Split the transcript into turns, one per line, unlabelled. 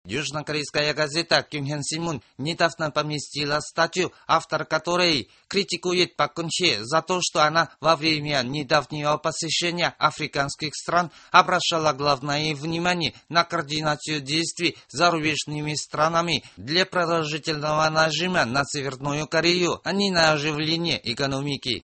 Южнокорейская газета Кёнхен Синмун недавно поместила статью, автор которой критикует Пак Кын Хе за то, что она во время недавнего посещения африканских стран обращала главное внимание на координацию действий с зарубежными странами для продолжительного нажима на Северную Корею, а не на оживление экономики.